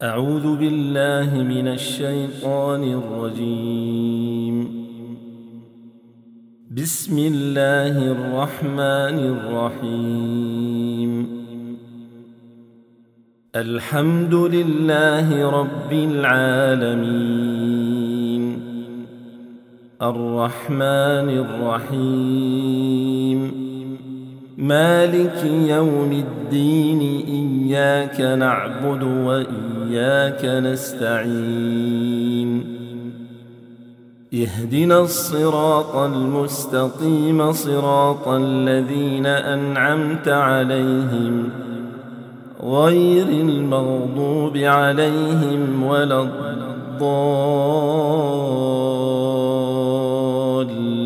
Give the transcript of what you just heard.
أعوذ بالله من الشيطان الرجيم. بسم الله الرحمن الرحيم. الحمد لله رب العالمين، الرحمن الرحيم، مالك يوم الدين، إياك نعبد وإياك نستعين، اهدنا الصراط المستقيم، صراط الذين أنعمت عليهم غير المغضوب عليهم ولا الضالين.